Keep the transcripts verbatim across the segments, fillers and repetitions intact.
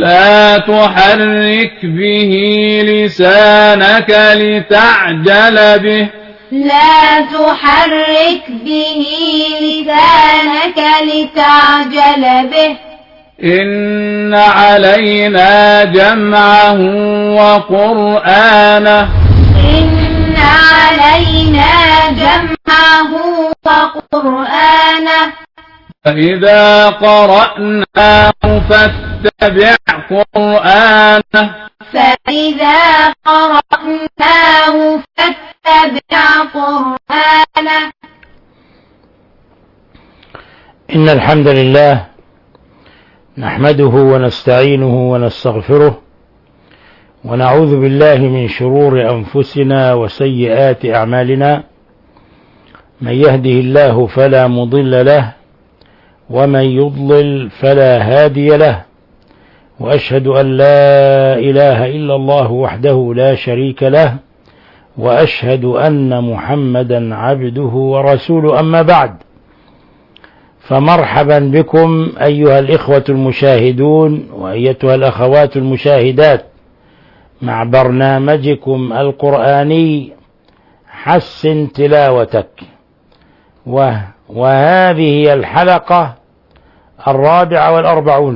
لا تحرك به لسانك لتعجل به لا تحرك به لسانك لتعجل به إن علينا جمعه وقرآنه إن علينا جمعه وقرآنه فإذا قرأناه فاتبع قرآنه فإذا قرأناه فاتبع قرآنه إن الحمد لله نحمده ونستعينه ونستغفره ونعوذ بالله من شرور أنفسنا وسيئات أعمالنا. من يهده الله فلا مضل له ومن يضلل فلا هادي له، وأشهد أن لا إله إلا الله وحده لا شريك له، وأشهد أن محمدا عبده ورسوله. أما بعد، فمرحبا بكم أيها الإخوة المشاهدون وأيتها الأخوات المشاهدات مع برنامجكم القرآني حسن تلاوتك، وهذه الحلقة الرابعة والأربعون،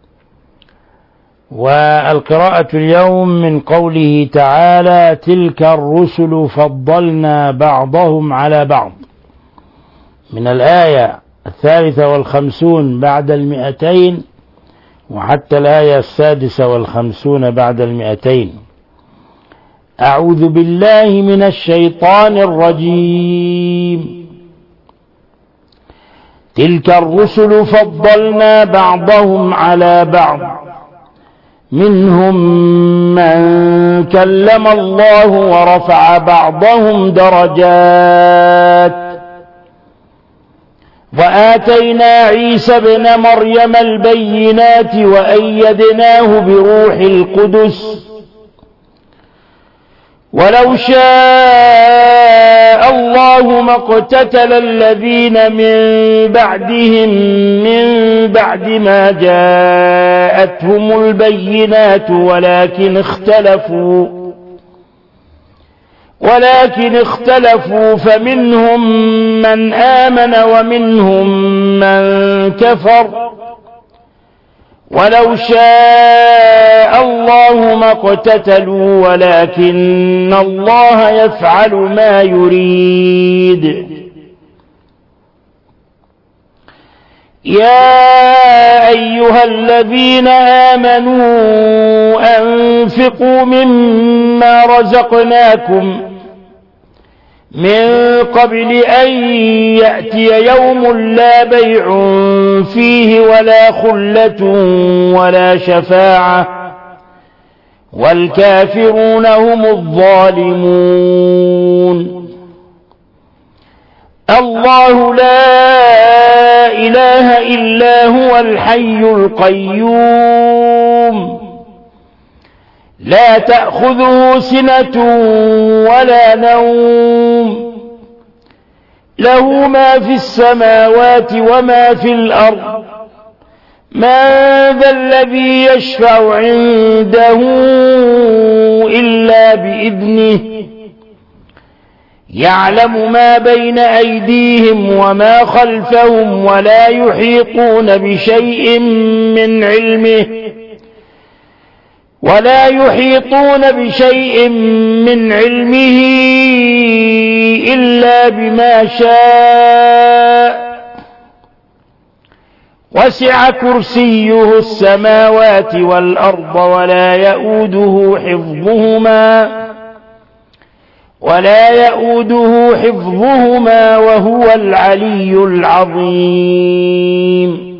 والقراءة اليوم من قوله تعالى: تلك الرسل فضلنا بعضهم على بعض، من الآية الثالثة والخمسون بعد المئتين وحتى الآية السادسة والخمسون بعد المئتين. أعوذ بالله من الشيطان الرجيم. تلك الرسل فضلنا بعضهم على بعض، منهم من كلم الله ورفع بعضهم درجات، وآتينا عيسى ابن مريم البينات وأيدناه بروح القدس، ولو شاء الله ما اقتتل الذين من بعدهم من بعد ما جاءتهم البينات ولكن اختلفوا ولكن اختلفوا فمنهم من آمن ومنهم من كفر، ولو شاء الله ما اقتتلوا ولكن الله يفعل ما يريد. يا أيها الذين آمنوا أنفقوا مما رزقناكم من قبل أن يأتي يوم لا بيع فيه ولا خلة ولا شفاعة والكافرون هم الظالمون. الله لا إله إلا هو الحي القيوم، لا تأخذه سنة ولا نوم، له ما في السماوات وما في الأرض، من ذا الذي يشفع عنده إلا بإذنه، يعلم ما بين أيديهم وما خلفهم ولا يحيطون بشيء من علمه ولا يحيطون بشيء من علمه إلا بما شاء، وسع كرسيه السماوات والأرض ولا يؤوده حفظهما ولا يؤوده حفظهما وهو العلي العظيم.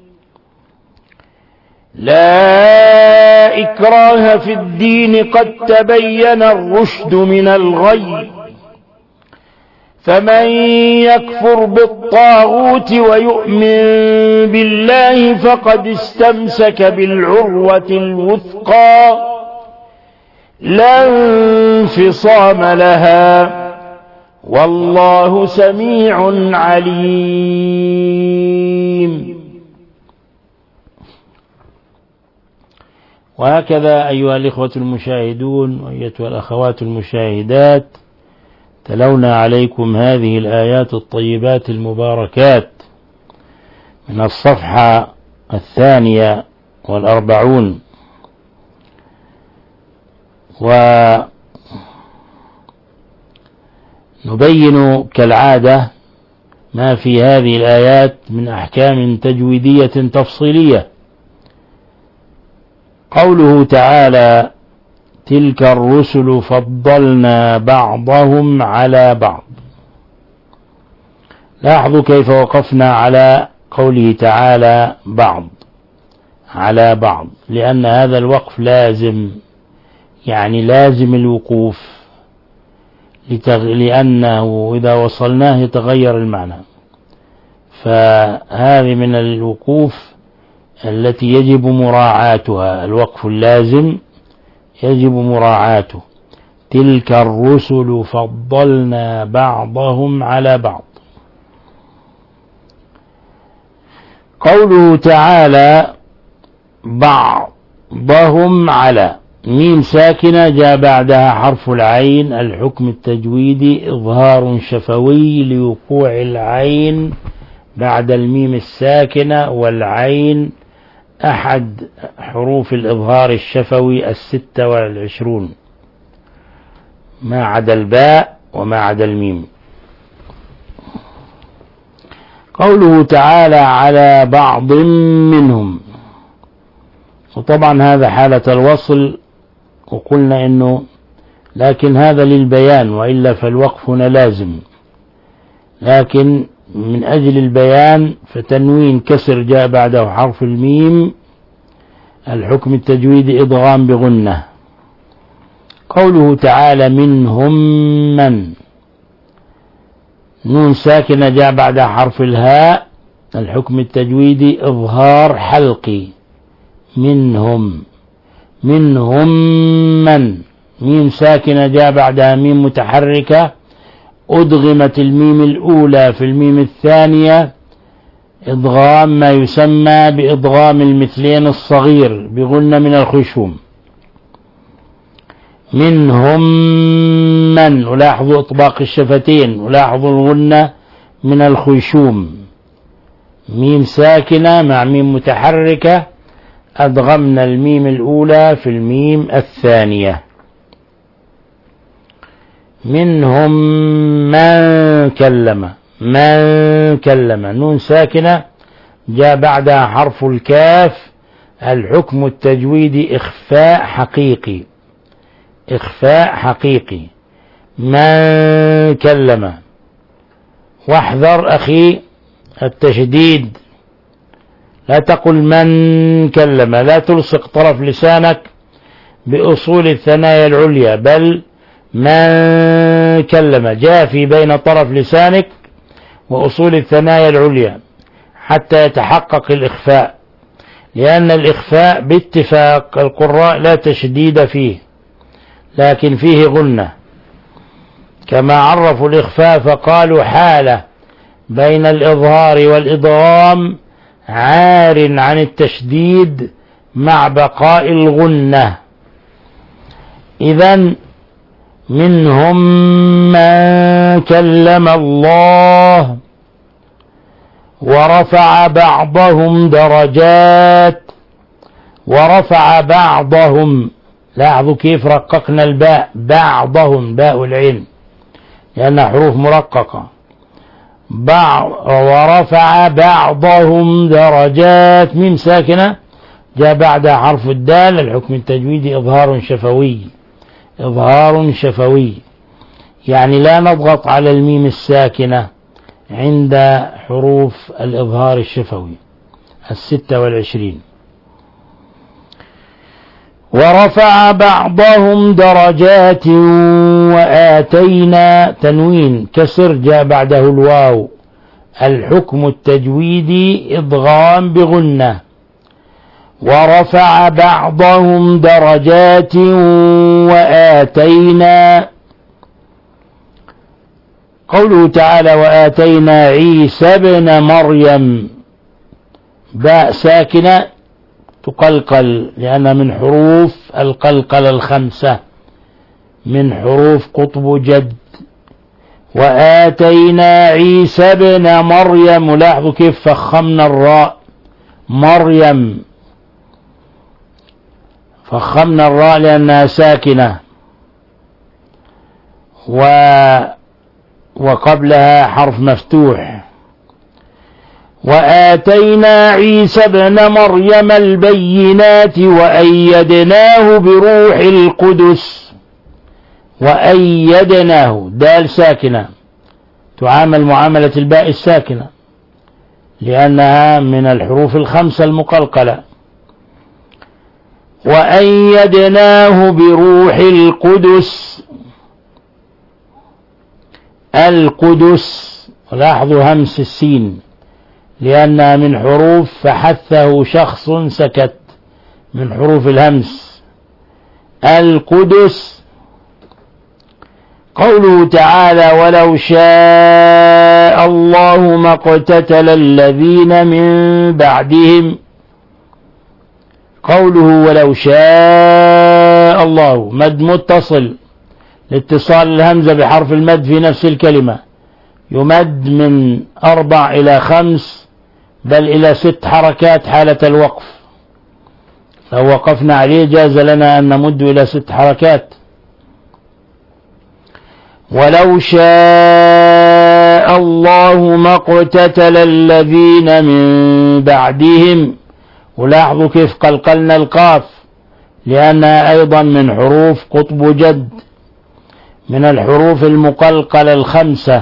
لا إكراه في الدين، قد تبين الرشد من الغي، فمن يكفر بالطاغوت ويؤمن بالله فقد استمسك بالعروة الوثقى لا انفصام لها، والله سميع عليم. وهكذا أيها الإخوة المشاهدون وأيتها الأخوات المشاهدات، تلونا عليكم هذه الآيات الطيبات المباركات من الصفحة الثانية والأربعون، ونبين كالعادة ما في هذه الآيات من أحكام تجويدية تفصيلية. قوله تعالى: تلك الرسل فضلنا بعضهم على بعض. لاحظوا كيف وقفنا على قوله تعالى بعض على بعض، لأن هذا الوقف لازم، يعني لازم الوقوف، لأنه إذا وصلناه يتغير المعنى. فهذه من الوقوف التي يجب مراعاتها، الوقف اللازم يجب مراعاته. تلك الرسل فضلنا بعضهم على بعض. قوله تعالى بعضهم على، ميم ساكنة جاء بعدها حرف العين، الحكم التجويدي إظهار شفوي لوقوع العين بعد الميم الساكنة، والعين أحد حروف الإظهار الشفوي الستة والعشرون ما عدا الباء وما عدا الميم. قوله تعالى على بعض منهم، وطبعا هذا حالة الوصل، وقلنا إنه لكن هذا للبيان، وإلا فالوقف هنا لازم، لكن من أجل البيان فتنوين كسر جاء بعده حرف الميم، الحكم التجويدي إضغام بغنة. قوله تعالى منهم من، نون ساكنة جاء بعدها حرف الهاء، الحكم التجويدي إظهار حلقي. منهم منهم من، ميم ساكنة جاء بعدها ميم متحركة، أدغمت الميم الأولى في الميم الثانية إضغام ما يسمى بإضغام المثلين الصغير بغنة من الخشوم. منهم من، ولاحظوا إطباق الشفتين، ولاحظوا الغنة من الخشوم. ميم ساكنة مع ميم متحركة، أدغمنا الميم الأولى في الميم الثانية. منهم من كلم، من كلم، نون ساكنة جاء بعدها حرف الكاف، الحكم التجويدي إخفاء حقيقي، إخفاء حقيقي. من كلم، واحذر أخي التشديد، لا تقل من كلم، لا تلصق طرف لسانك بأصول الثنايا العليا، بل من كلم جافي بين طرف لسانك وأصول الثنايا العليا حتى يتحقق الإخفاء، لأن الإخفاء باتفاق القراء لا تشديد فيه، لكن فيه غنة، كما عرفوا الإخفاء فقالوا حالة بين الإظهار والإضغام عار عن التشديد مع بقاء الغنة. إذن منهم من كلم الله ورفع بعضهم درجات، ورفع بعضهم، لاحظوا كيف رققنا الباء، بعضهم باء العين لأنها حروف مرققة، بعض، ورفع بعضهم درجات، ميم ساكنة جاء بعدها حرف الدال، الحكم التجويدي إظهار شفوي، إظهار شفوي، يعني لا نضغط على الميم الساكنة عند حروف الإظهار الشفوي الستة والعشرين. ورفع بعضهم درجات وآتينا، تنوين كسر جاء بعده الواو، الحكم التجويدي إضغام بغنة. ورفع بعضهم درجات وآتينا. قوله تعالى وآتينا عيسى ابن مريم، باء ساكنة تقلقل لأنها من حروف القلقلة الخمسة، من حروف قطب جد. وآتينا عيسى ابن مريم، لاحظوا كيف فخمنا الراء، مريم فخمنا الراء لأنها ساكنة، و وقبلها حرف مفتوح. وآتينا عيسى ابن مريم البينات وأيدناه بروح القدس. وأيدناه دال ساكنة تعامل معاملة الباء الساكنة لأنها من الحروف الخمسة المقلقلة. وأيدناه بروح القدس، القدس لاحظوا همس السين لأنها من حروف فحثه شخص سكت، من حروف الهمس. القدس. قوله تعالى ولو شاء الله ما اقتتل الذين من بعدهم. قوله ولو شاء الله مد متصل لاتصال الهمزة بحرف المد في نفس الكلمة، يمد من أربع إلى خمس بل إلى ست حركات حالة الوقف. لو وقفنا عليه جاز لنا أن نمد إلى ست حركات. ولو شاء الله ما اقتتل الذين من بعدهم. ولاحظوا كيف قلقلنا القاف لأنها أيضا من حروف قطب جد، من الحروف المقلقلة الخمسة.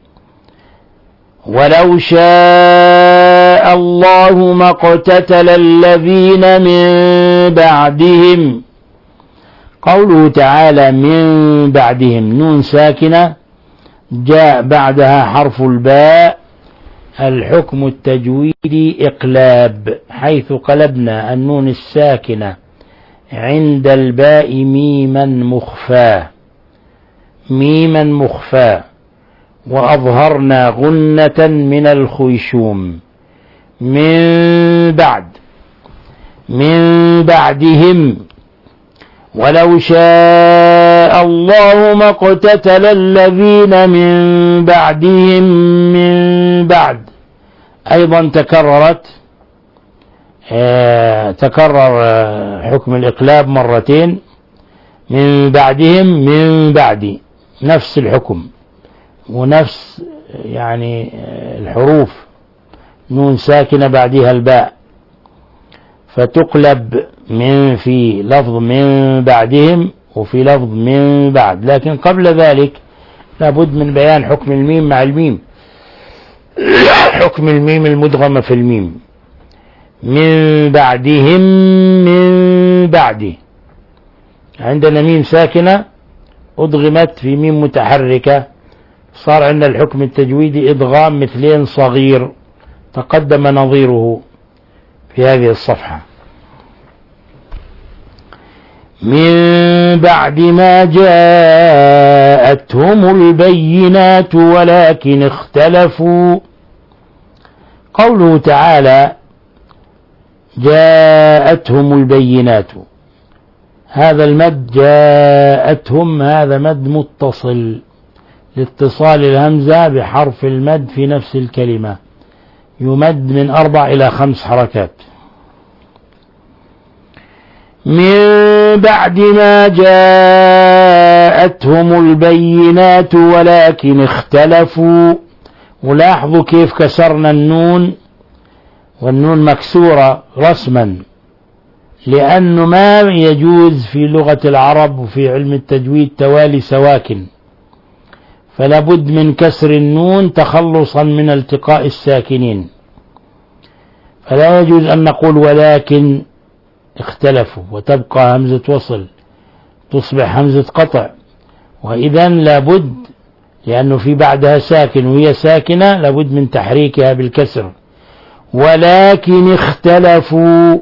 ولو شاء الله ما اقتتل الذين من بعدهم. قوله تعالى من بعدهم نون ساكنة جاء بعدها حرف الباء، الحكم التجويدي إقلاب، حيث قلبنا النون الساكنة عند الباء ميما مخفاة، ميما مخفاة، وأظهرنا غنة من الخيشوم. من بعد، من بعدهم. ولو شاء الله ما اقتتل الذين من بعدهم من بعد، أيضا تكررت آه تكرر آه حكم الإقلاب مرتين. من بعدهم من بعد نفس الحكم ونفس يعني آه الحروف، نون ساكنة بعدها الباء، فتقلب من في لفظ من بعدهم وفي لفظ من بعد. لكن قبل ذلك لابد من بيان حكم الميم مع الميم، حكم الميم المدغمة في الميم. من بعدهم من بعد، عندنا ميم ساكنة أدغمت في ميم متحركة، صار عندنا الحكم التجويدي إدغام مثلين صغير تقدم نظيره في هذه الصفحة. من بعد ما جاءتهم البينات ولكن اختلفوا. قوله تعالى جاءتهم البينات، هذا المد جاءتهم هذا مد متصل لاتصال الهمزة بحرف المد في نفس الكلمة، يمد من أربع إلى خمس حركات. من بعد ما جاءتهم البينات ولكن اختلفوا. ولاحظوا كيف كسرنا النون، والنون مكسورة رسما، لأنه ما يجوز في لغة العرب وفي علم التجويد توالي سواكن، فلا بد من كسر النون تخلصا من التقاء الساكنين. فلا يجوز أن نقول ولكن اختلفوا وتبقى همزة وصل، تصبح همزة قطع، وإذا لابد لأنه في بعدها ساكن وهي ساكنة لابد من تحريكها بالكسر. ولكن اختلفوا،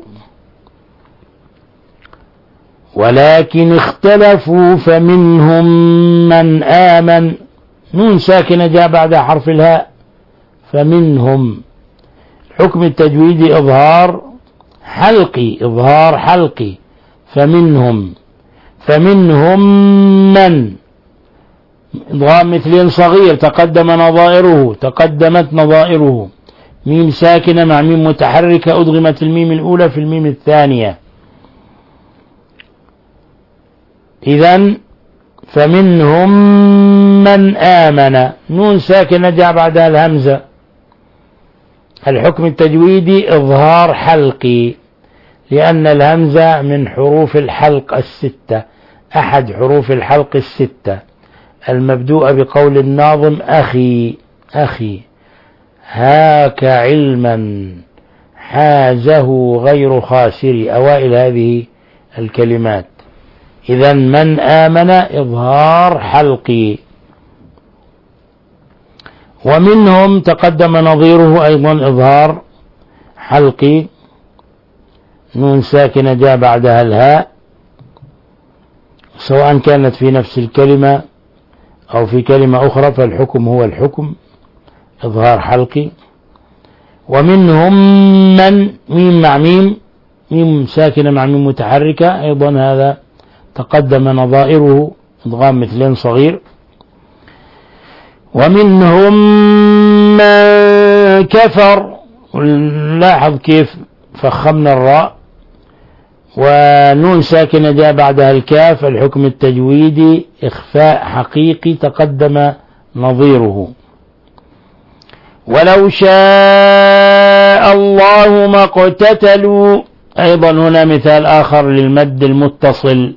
ولكن اختلفوا فمنهم من آمن، نون ساكنة جاء بعدها حرف الهاء، فمنهم. حكم التجويد إظهار حلقي، إظهار حلقي. فمنهم فمنهم من إضغام مثلين صغير تقدم نظائره تقدمت نظائره. ميم ساكنة مع ميم متحركة أدغمت الميم الأولى في الميم الثانية. إذن فمنهم من آمن، نون ساكنة جاء بعدها الهمزة. الحكم التجويدي إظهار حلقي، لأن الهمزة من حروف الحلق الستة، أحد حروف الحلق الستة المبدوءة بقول الناظم أخي أخي هاك علما حازه غير خاسر، أوائل هذه الكلمات. إذن من آمن إظهار حلقي. ومنهم تقدم نظيره أيضا إظهار حلقي، نون ساكنة جاء بعدها الهاء، سواء كانت في نفس الكلمة أو في كلمة أخرى فالحكم هو الحكم، إظهار حلقي. ومنهم من ميم مع ميم، ميم ساكنة مع ميم متحركة أيضا هذا تقدم نظائره إدغام مثلين صغير. ومنهم من كفر، لاحظ كيف فخمنا الراء، ونون ساكنة جاء بعدها الكاف، الحكم التجويدي إخفاء حقيقي تقدم نظيره. ولو شاء الله ما اقتتلوا، أيضا هنا مثال آخر للمد المتصل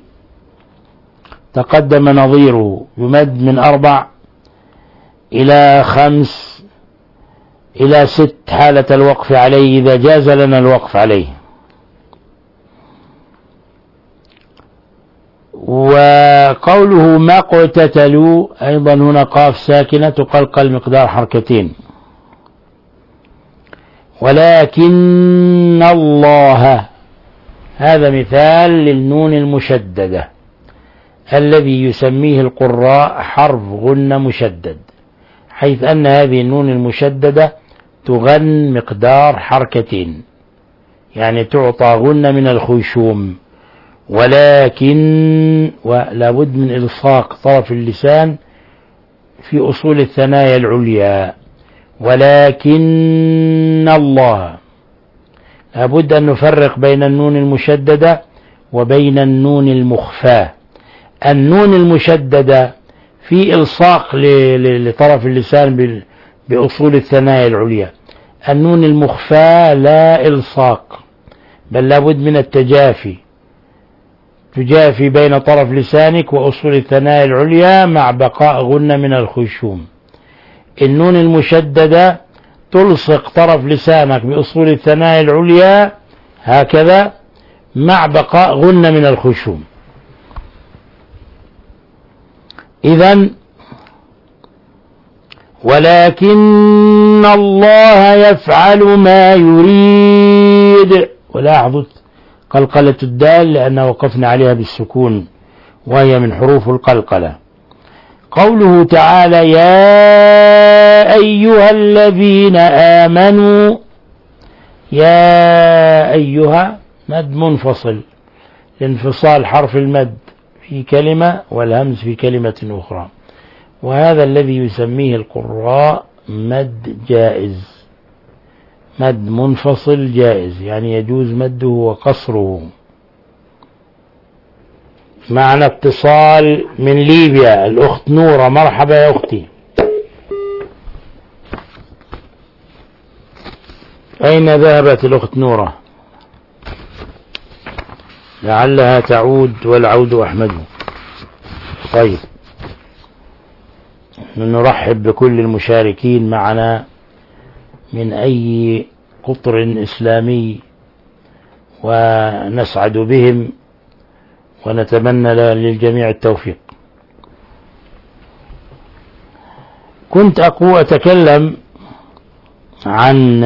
تقدم نظيره، يمد من أربع إلى خمس إلى ست حالة الوقف عليه إذا جاز لنا الوقف عليه. وقوله ما اقتتلوا أيضا هنا قاف ساكنة تقلقل مقدار حركتين. ولكن الله، هذا مثال للنون المشددة الذي يسميه القراء حرف غن مشدد، حيث أن هذه النون المشددة تغن مقدار حركتين، يعني تعطى غن من الخيشوم. ولكن ولا بد من إلصاق طرف اللسان في أصول الثنايا العليا. ولكن الله، لابد أن نفرق بين النون المشددة وبين النون المخفاة. النون المشددة في إلصاق لطرف اللسان بأصول الثنايا العليا، النون المخفاة لا إلصاق، بل لابد من التجافي، تجافي بين طرف لسانك وأصول الثنايا العليا مع بقاء غنة من الخيشوم. النون المشددة تلصق طرف لسانك بأصول الثنايا العليا هكذا مع بقاء غنة من الخيشوم. إذن ولكن الله يفعل ما يريد، ولاحظوا قلقلة الدال لأن وقفنا عليها بالسكون وهي من حروف القلقلة. قوله تعالى يا أيها الذين آمنوا، يا أيها مد منفصل لانفصال حرف المد في كلمة والهمز في كلمة أخرى، وهذا الذي يسميه القراء مد جائز، مد منفصل جائز، يعني يجوز مده وقصره. معنا اتصال من ليبيا، الأخت نورة، مرحبا يا أختي. أين ذهبت الأخت نورة؟ لعلها تعود والعود أحمده. طيب، نرحب بكل المشاركين معنا من أي قطر إسلامي ونسعد بهم ونتمنى للجميع التوفيق. كنت أقول أتكلم عن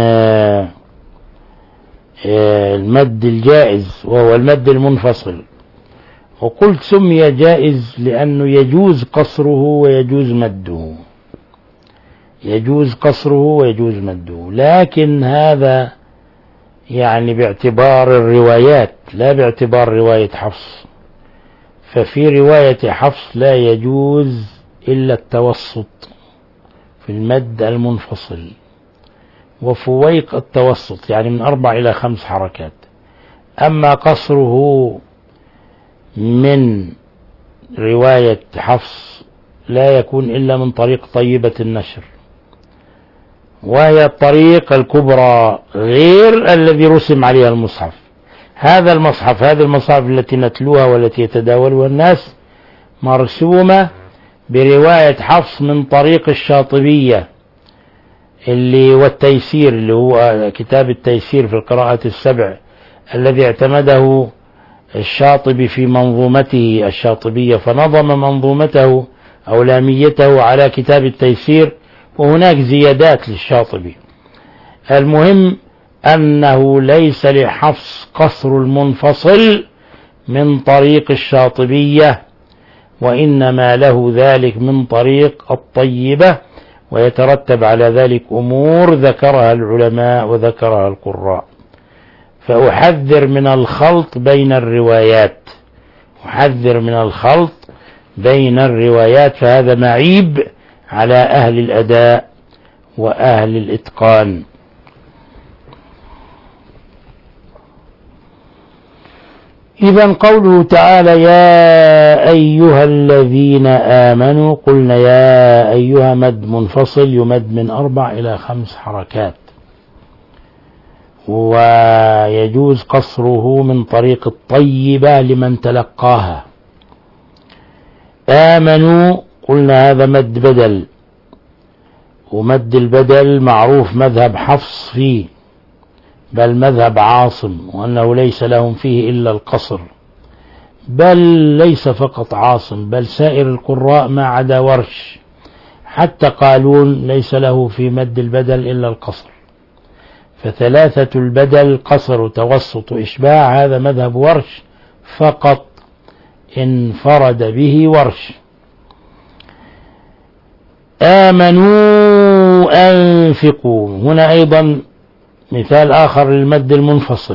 المد الجائز وهو المد المنفصل، وقلت سمي جائز لأنه يجوز قصره ويجوز مده، يجوز قصره ويجوز مده، لكن هذا يعني باعتبار الروايات لا باعتبار رواية حفص. ففي رواية حفص لا يجوز إلا التوسط في المد المنفصل، وفويق التوسط يعني من أربع إلى خمس حركات. أما قصره من رواية حفص لا يكون إلا من طريق طيبة النشر، وهي الطريق الكبرى غير الذي رسم عليها المصحف. هذا المصحف هذه المصاحف التي نتلوها والتي يتداولها الناس مرسومة برواية حفص من طريق الشاطبية اللي والتيسير اللي هو كتاب التيسير في القراءات السبع الذي اعتمده الشاطبي في منظومته الشاطبية، فنظم منظومته أو لاميته على كتاب التيسير، وهناك زيادات للشاطبي. المهم أنه ليس لحفص قصر المنفصل من طريق الشاطبية، وإنما له ذلك من طريق الطيبة، ويترتب على ذلك أمور ذكرها العلماء وذكرها القراء. فأحذر من الخلط بين الروايات أحذر من الخلط بين الروايات فهذا معيب على أهل الأداء وأهل الإتقان. إذن قوله تعالى يا أيها الذين آمنوا، قلنا يا أيها مد منفصل يمد من أربع إلى خمس حركات، ويجوز قصره من طريق الطيبة لمن تلقاها. آمنوا قلنا هذا مد بدل، ومد البدل معروف مذهب حفص فيه، بل مذهب عاصم، وأنه ليس لهم فيه إلا القصر، بل ليس فقط عاصم بل سائر القراء ما عدا ورش، حتى قالون ليس له في مد البدل إلا القصر. فثلاثة البدل قصر وتوسط وإشباع هذا مذهب ورش فقط انفرد به ورش. آمنوا أنفقوا، هنا أيضا مثال آخر للمد المنفصل.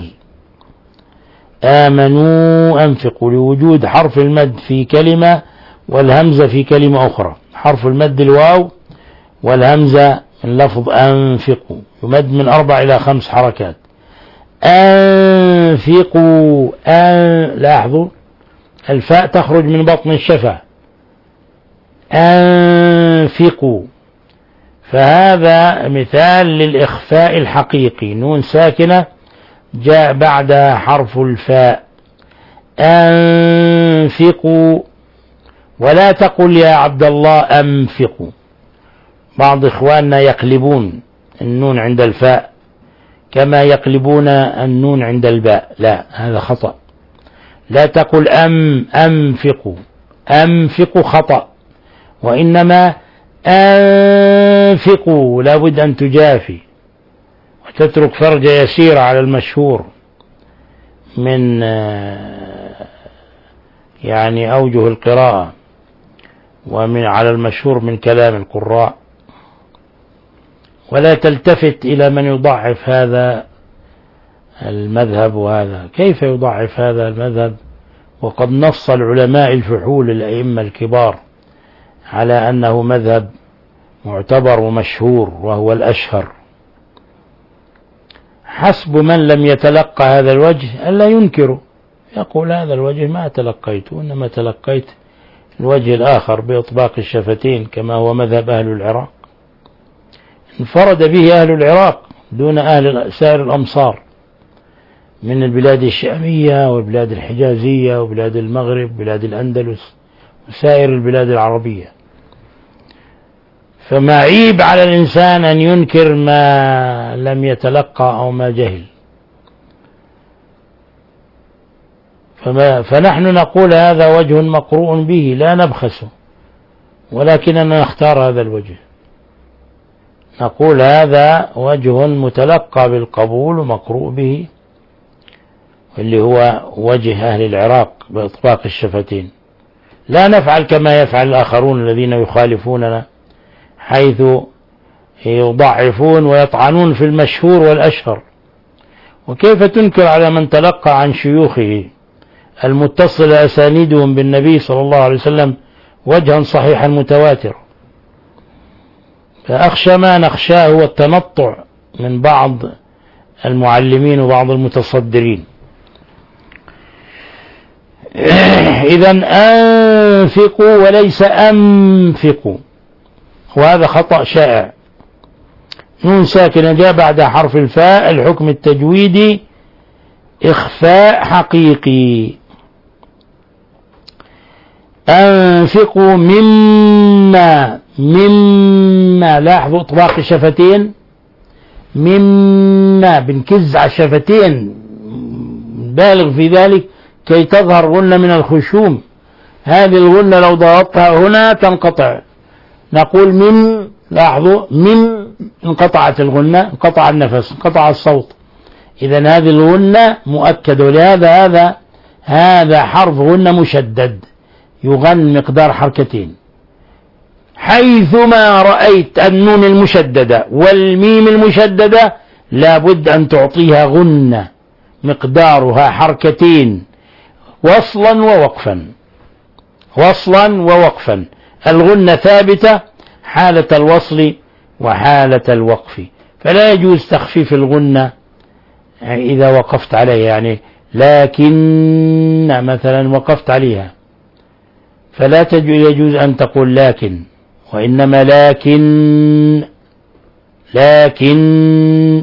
آمنوا أنفقوا لوجود حرف المد في كلمة والهمزة في كلمة أخرى، حرف المد الواو والهمزة من لفظ أنفقوا يمد من أربع إلى خمس حركات. أنفقوا أن لاحظوا الفاء تخرج من بطن الشفة، أنفقوا، فهذا مثال للإخفاء الحقيقي، نون ساكنة جاء بعدها حرف الفاء. أنفقوا، ولا تقل يا عبد الله أنفقوا، بعض إخواننا يقلبون النون عند الفاء كما يقلبون النون عند الباء، لا هذا خطأ. لا تقل أم أنفقوا، أنفقوا خطأ، وإنما أنفقوا لابد أن تجافي وتترك فرجة يسيرة على المشهور من يعني أوجه القراءة ومن على المشهور من كلام القراء، ولا تلتفت إلى من يضعف هذا المذهب. وهذا كيف يضعف هذا المذهب وقد نص العلماء الفحول الأئمة الكبار على أنه مذهب معتبر ومشهور وهو الأشهر. حسب من لم يتلقى هذا الوجه ألا ينكره، يقول هذا الوجه ما تلقيته، إنما تلقيت الوجه الآخر بإطباق الشفتين كما هو مذهب أهل العراق، انفرد به أهل العراق دون أهل سائر الأمصار من البلاد الشامية والبلاد الحجازية وبلاد المغرب وبلاد الأندلس وسائر البلاد العربية. فما عيب على الإنسان أن ينكر ما لم يتلقى أو ما جهل. فما فنحن نقول هذا وجه مقروء به لا نبخسه، ولكننا نختار هذا الوجه، نقول هذا وجه متلقى بالقبول ومقروء به، اللي هو وجه أهل العراق بإطباق الشفتين. لا نفعل كما يفعل الآخرون الذين يخالفوننا، حيث يضعفون ويطعنون في المشهور والأشهر وكيف تنكر على من تلقى عن شيوخه المتصل أسانيدهم بالنبي صلى الله عليه وسلم وجها صحيحا متواتر؟ فأخشى ما نخشاه هو التنطع من بعض المعلمين وبعض المتصدرين. إذن أنفقوا وليس أنفقوا، وهذا خطأ شائع. نون ساكنة جاء بعد حرف الفاء، الحكم التجويدي إخفاء حقيقي. أنفقوا مما، مما لاحظوا إطلاق الشفتين، مما بنكز على الشفتين بالغ في ذلك كي تظهر غنة من الخشوم. هذه الغنة لو ضغطتها هنا تنقطع. نقول من، لاحظوا من انقطعت الغنة، انقطع النفس، انقطع الصوت. إذن هذه الغنة مؤكدة، ولهذا هذا هذا حرف غنة مشدد يغن مقدار حركتين. حيثما رأيت النون المشددة والميم المشددة لابد أن تعطيها غنة مقدارها حركتين وصلا ووقفا، وصلا ووقفا. الغنة ثابتة حالة الوصل وحالة الوقف، فلا يجوز تخفيف الغنة إذا وقفت عليها. يعني لكن مثلا وقفت عليها فلا يجوز أن تقول لكن، وإنما لكن لكن.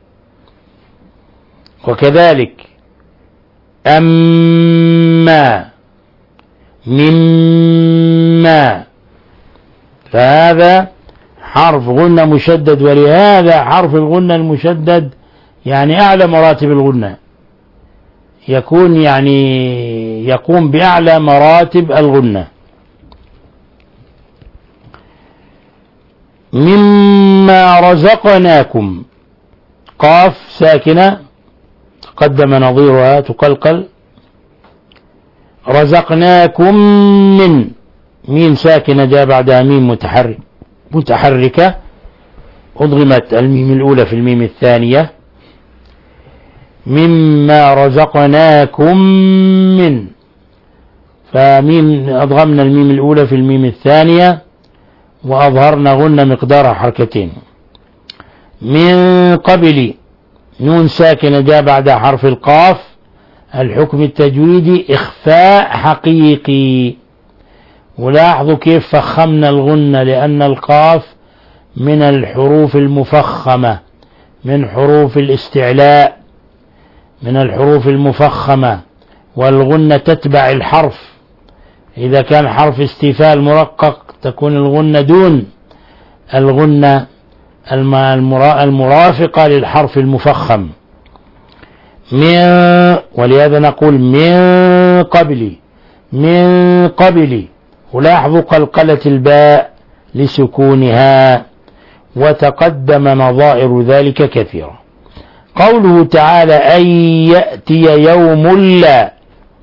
وكذلك أما مما، فهذا حرف غنة مشدد، ولهذا حرف الغنة المشدد يعني أعلى مراتب الغنة، يكون يعني يقوم بأعلى مراتب الغنة. مما رزقناكم، قاف ساكنة قدم نظيرها تقلقل. رزقناكم من، ميم ساكنة جاء بعدها ميم متحرك متحركة أضغمت الميم الأولى في الميم الثانية. مما رزقناكم من، فميم أضغمنا الميم الأولى في الميم الثانية وأظهرنا غنة مقدارها حركتين. من قبل، نون ساكنة جاء بعدها حرف القاف، الحكم التجويدي إخفاء حقيقي. ولاحظوا كيف فخمنا الغنة، لأن القاف من الحروف المفخمة، من حروف الاستعلاء، من الحروف المفخمة، والغنة تتبع الحرف. إذا كان حرف استفال مرقق تكون الغنة دون الغنة المرافقة للحرف المفخم. من، ولهذا نقول من قبل، من قبل. ولاحظوا قلقلة الباء لسكونها، وتقدم نظائر ذلك كثيرا. قوله تعالى أن يأتي يوم لا،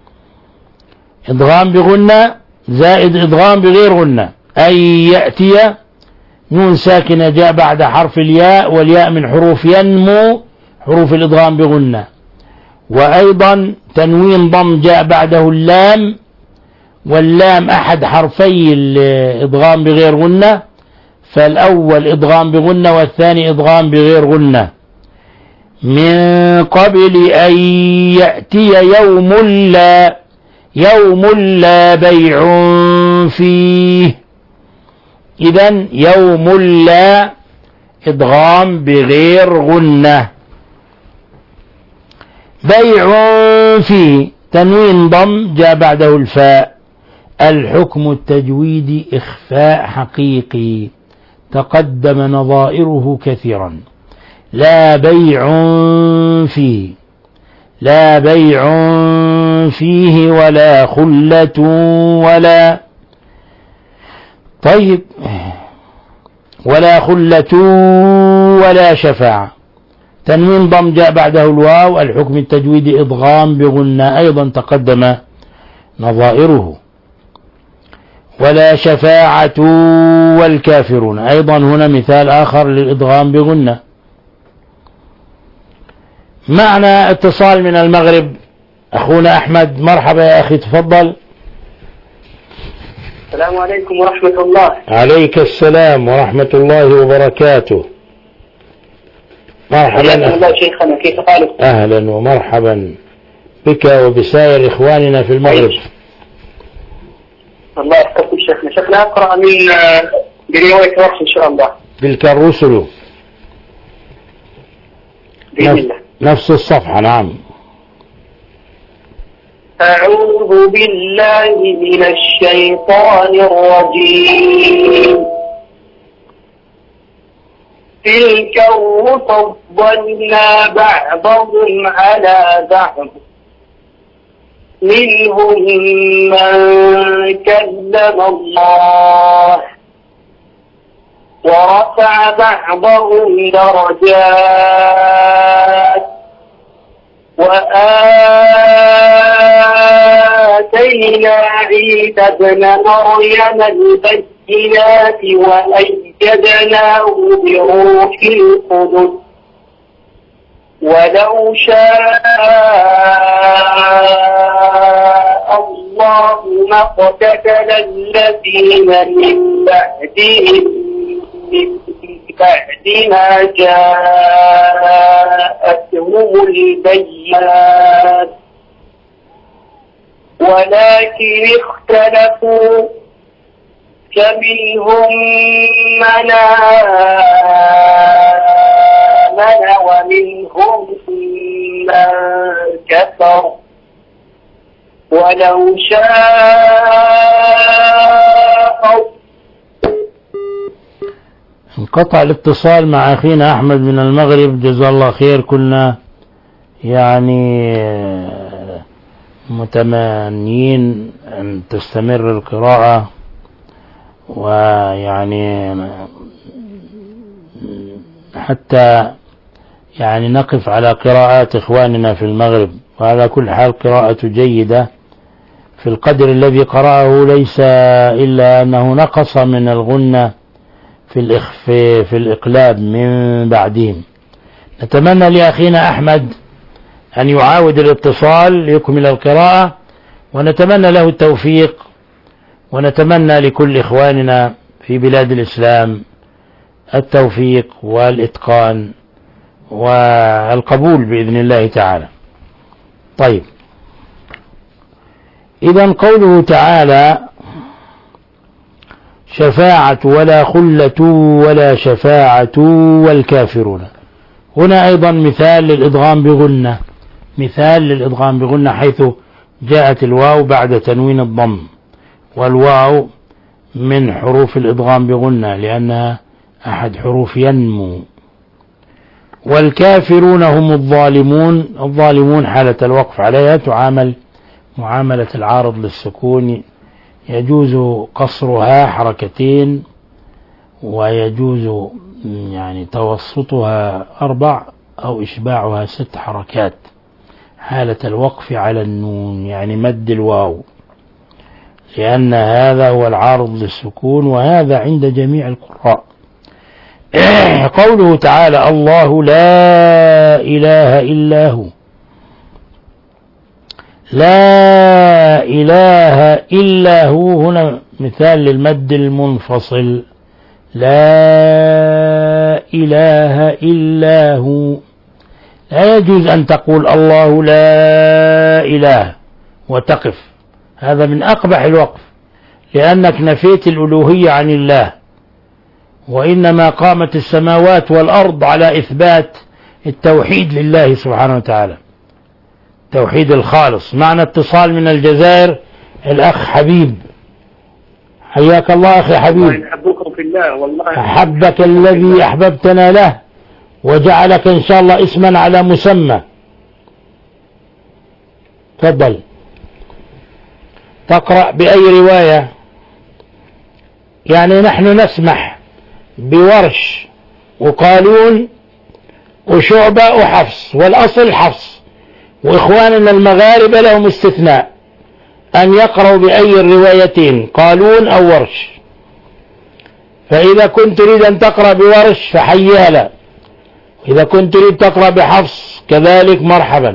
إدغام بغنة زائد إدغام بغير غنة. أن يأتي، نون ساكنة جاء بعد حرف الياء، والياء من حروف ينمو، حروف الإدغام بغنة. وأيضا تنوين ضم جاء بعده اللام، واللام أحد حرفي الإدغام بغير غنة، فالأول إدغام بغنة والثاني إدغام بغير غنة. من قبل أن يأتي يوم لا، يوم لا بيع فيه. إذن يوم لا إدغام بغير غنة. بيع فيه تنوين ضم جاء بعده الفاء، الحكم التجويدي إخفاء حقيقي، تقدم نظائره كثيرا. لا بيع فيه، لا بيع فيه ولا خلة ولا، طيب، ولا خلة ولا شفاعة. تنوين ضم جاء بعده الواو، الحكم التجويدي إضغام بغنة، أيضا تقدم نظائره. ولا شفاعة والكافرون، أيضا هنا مثال آخر للإضغام بغنة. معنا اتصال من المغرب، أخونا أحمد. مرحبا يا أخي، تفضل. السلام عليكم ورحمة الله. عليك السلام ورحمة الله وبركاته. مرحبا الله شيخنا، كيف حالك؟ أهلا ومرحبا بك وبسائر إخواننا في المغرب. الله يحفظكم شيخنا. شيخنا أقرأ من برواية ورش إن شاء الله. تلك الرسل بإذن الله. نفس الصفحة. نعم. أعوذ بالله من الشيطان الرجيم. تلك الرسل فضلنا بعضهم على بعض، منهم من كلم الله ورفع بعضهم درجات، وآتينا عيسى ابن مريم البينات وأيدناه بروح القدس، ولو شاء الله ما اقتتل الذين من بعدهم من بعد ما جاءتهم البينات، ولكن اختلفوا فمنهم من آمن ومنهم من كفر، ولو شاء. انقطع الاتصال مع أخينا أحمد من المغرب، جزاه الله خير. كنا يعني متمنين أن تستمر القراءة، ويعني حتى يعني نقف على قراءات إخواننا في المغرب. وعلى كل حال قراءة جيدة في القدر الذي قرأه، ليس إلا أنه نقص من الغنة في الإخفاء في الإقلاب من بعدهم. نتمنى لأخينا أحمد أن يعاود الاتصال ليكمل القراءة، ونتمنى له التوفيق، ونتمنى لكل إخواننا في بلاد الإسلام التوفيق والإتقان والقبول بإذن الله تعالى. طيب، إذن قوله تعالى شفاعة ولا خلة ولا شفاعة والكافرون، هنا أيضا مثال للإدغام بغنة، مثال للإدغام بغنة، حيث جاءت الواو بعد تنوين الضم، والواو من حروف الإدغام بغنة لأنها أحد حروف ينمو. والكافرون هم الظالمون، الظالمون حالة الوقف عليها تعامل معاملة العارض للسكون، يجوز قصرها حركتين، ويجوز يعني توسطها أربع أو إشباعها ست حركات حالة الوقف على النون، يعني مد الواو، لأن هذا هو العارض للسكون، وهذا عند جميع القراء. قوله تعالى الله لا إله إلا هو، لا إله إلا هو هنا مثال للمد المنفصل، لا إله إلا هو. لا يجوز أن تقول الله لا إله وتقف، هذا من أقبح الوقف، لأنك نفيت الألوهية عن الله، وإنما قامت السماوات والأرض على إثبات التوحيد لله سبحانه وتعالى، توحيد الخالص. معنا اتصال من الجزائر، الأخ حبيب. حياك الله أخي حبيب. أحبكم في الله والله. أحبك الذي أحببتنا له، وجعلك إن شاء الله اسما على مسمى. تفضل تقرأ بأي رواية. يعني نحن نسمح بورش وقالون وشعبة وحفص، والأصل حفص، وإخواننا المغاربة لهم استثناء أن يقرأوا بأي الروايتين، قالون أو ورش. فإذا كنت تريد أن تقرأ بورش فحيها لا، إذا كنت تريد تقرأ بحفص كذلك مرحبا.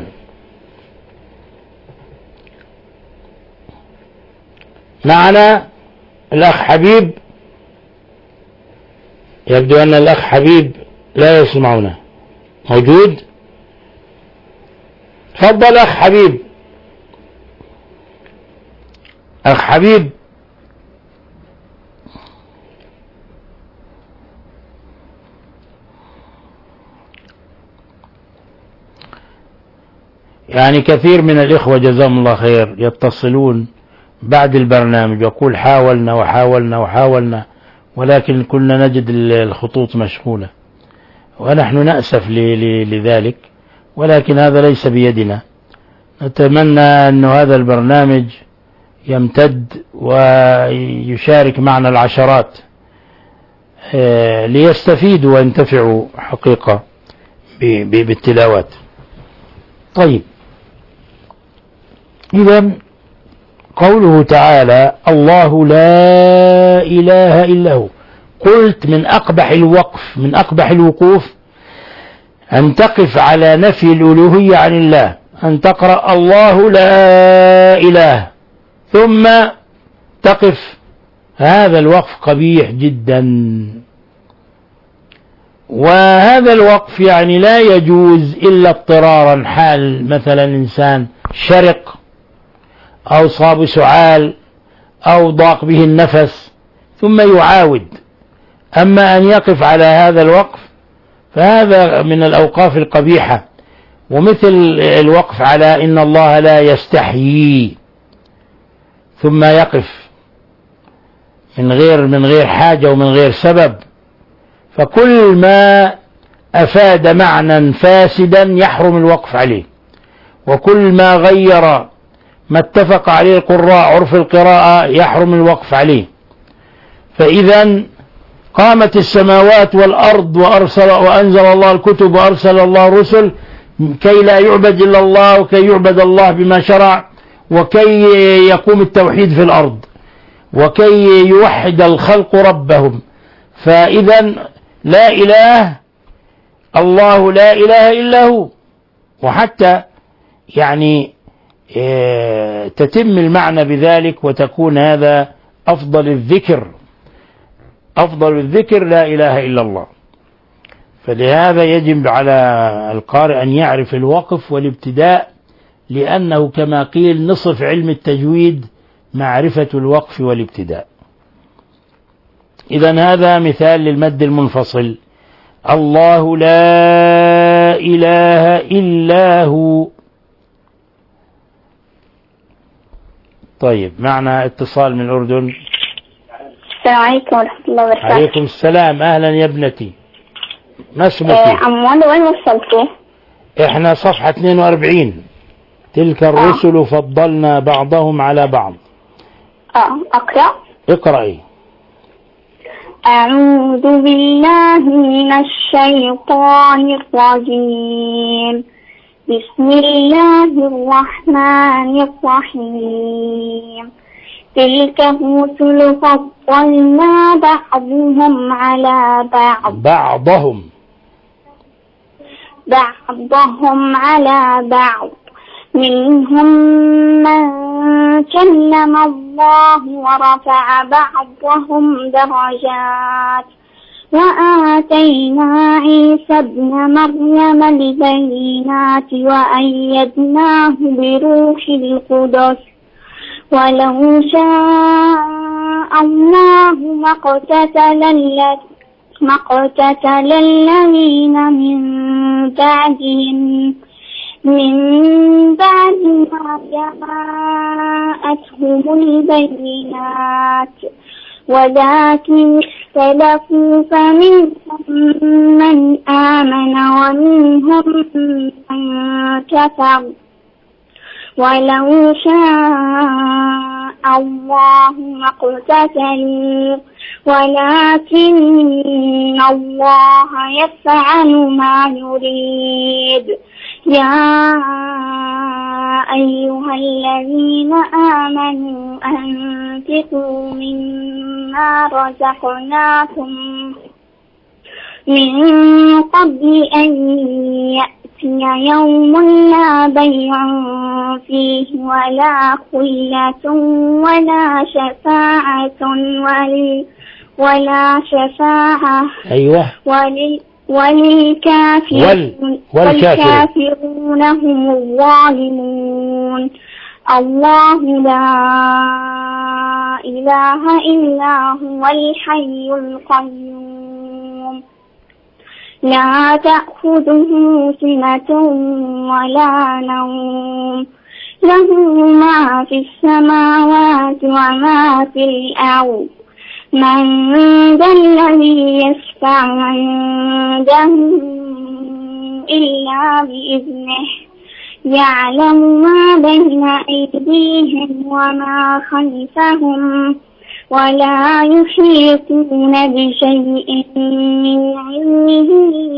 معنا الأخ حبيب، يبدو أن الأخ حبيب لا يسمعنا. موجود؟ تفضل أخ حبيب. أخ حبيب يعني كثير من الإخوة جزاهم الله خير يتصلون بعد البرنامج يقول حاولنا وحاولنا وحاولنا ولكن كنا نجد الخطوط مشغولة، ونحن نأسف لذلك، ولكن هذا ليس بيدنا. نتمنى أن هذا البرنامج يمتد ويشارك معنا العشرات ليستفيدوا وينتفعوا حقيقة بالتلاوات. طيب، إذن قوله تعالى الله لا إله إلا هو، قلت من أقبح الوقف من أقبح الوقوف أن تقف على نفي الألوهية عن الله، أن تقرأ الله لا إله ثم تقف، هذا الوقف قبيح جدا. وهذا الوقف يعني لا يجوز إلا اضطرارا، حال مثلا إنسان شرق أو صاب سعال أو ضاق به النفس ثم يعاود. أما أن يقف على هذا الوقف فهذا من الأوقاف القبيحة، ومثل الوقف على إن الله لا يستحيي ثم يقف من غير من غير حاجة ومن غير سبب، فكل ما أفاد معنى فاسدا يحرم الوقف عليه، وكل ما غير ما اتفق عليه القراء عرف القراءة يحرم الوقف عليه. فإذا قامت السماوات والأرض وأرسل وأنزل الله الكتب وأرسل الله الرسل كي لا يعبد إلا الله وكي يعبد الله بما شرع وكي يقوم التوحيد في الأرض وكي يوحد الخلق ربهم. فإذا لا إله الله لا إله إلا هو، وحتى يعني تتم المعنى بذلك وتكون هذا أفضل الذكر أفضل الذكر لا إله إلا الله. فلهذا يجب على القارئ أن يعرف الوقف والابتداء، لأنه كما قيل نصف علم التجويد معرفة الوقف والابتداء. إذن هذا مثال للمد المنفصل، الله لا إله إلا هو. طيب، معنا اتصال من الأردن. السلام عليكم ورحمة الله وبركاته. عليكم السلام، أهلا يا ابنتي، ما اسمك؟ عموان، وين وصلتوا؟ احنا صفحة اثنين وأربعين، تلك الرسل آه. فضلنا بعضهم على بعض. اه اقرأ. اقرأي. أعوذ بالله من الشيطان الرجيم، بسم الله الرحمن الرحيم. تلك الرسل فضلنا بعضهم على بعض بعضهم بعضهم على بعض منهم من كلم الله ورفع بعضهم درجات وآتينا عيسى ابن مريم البينات وأيدناه بروح القدس ولو شاء الله ما اقتتل ما اقتتل الذين من بعدهم من بعد ما جاءتهم البينات ولكن اختلفوا فمنهم من آمن ومنهم من كفر ولو شاء الله ما اقتتلوا ولكن الله يفعل ما يريد. يا أيها الذين آمنوا أنفقوا مما رزقناكم من قبل أن يأتي يوم لا بيع فيه ولا خلة ولا شفاعة ولي ولا شفاعة أيوة ولل وللكافرون والكافرون هم الظالمون. الله لا إله إلا هو الحي القيوم لا تأخذه سنة ولا نوم له ما في السماوات وما في الأرض من ذا الذي يشفع عنده إلا بإذنه يعلم ما بين أيديهم وما خلفهم ولا يحيطون بشيء من علمه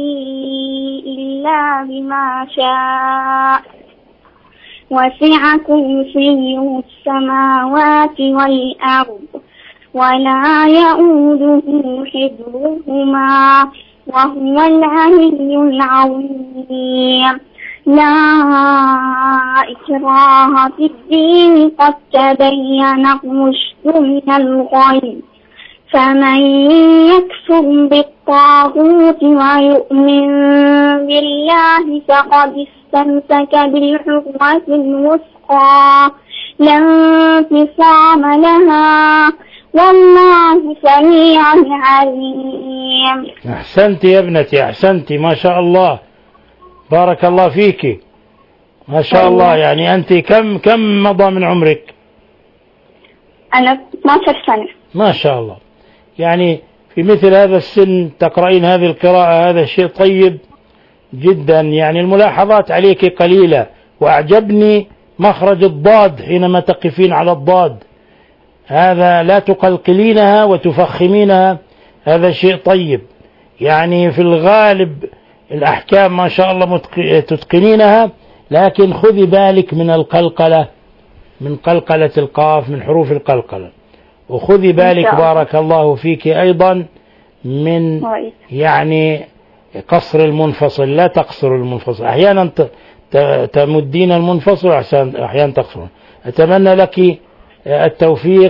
إلا بما شاء وسع كرسيه السماوات والأرض ولا يؤوده حفظهما وهو العلي العظيم. لا إكراه في الدين قد تبين الرشد من الغي فمن يكفر بالطاغوت ويؤمن بالله فقد استمسك بالعروة الوثقى لا انفصام لها والله سميع عليم. أحسنت يا ابنتي، أحسنت ما شاء الله، بارك الله فيك ما شاء الله. يعني أنت كم كم مضى من عمرك؟ أنا اثنتا عشرة سنة. ما شاء الله. يعني في مثل هذا السن تقرأين هذه القراءة، هذا شيء طيب جدا. يعني الملاحظات عليك قليلة، وأعجبني مخرج الضاد حينما تقفين على الضاد، هذا لا تقلقلينها وتفخمينها، هذا شيء طيب. يعني في الغالب الأحكام ما شاء الله تتقنينها، لكن خذي بالك من القلقلة، من قلقلة القاف، من حروف القلقلة، وخذي بالك بارك الله فيك أيضا من يعني قصر المنفصل، لا تقصر المنفصل، أحيانا تمدين المنفصل أحيانا تقصر. أتمنى لك التوفيق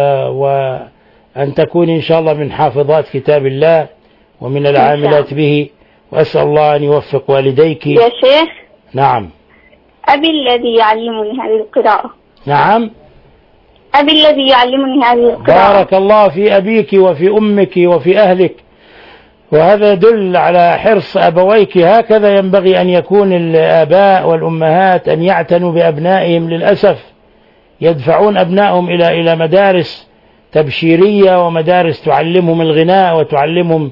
وأن تكون إن شاء الله من حافظات كتاب الله ومن العاملات به، وأسأل الله أن يوفق والديك. يا شيخ. نعم. أبي الذي يعلمني هذه القراءة. نعم. أبي الذي يعلمني هذه القراءة. بارك الله في أبيك وفي أمك وفي أهلك، وهذا يدل على حرص أبويك. هكذا ينبغي أن يكون الآباء والأمهات، أن يعتنوا بأبنائهم. للأسف يدفعون أبنائهم إلى إلى مدارس تبشيرية ومدارس تعلمهم الغناء وتعلمهم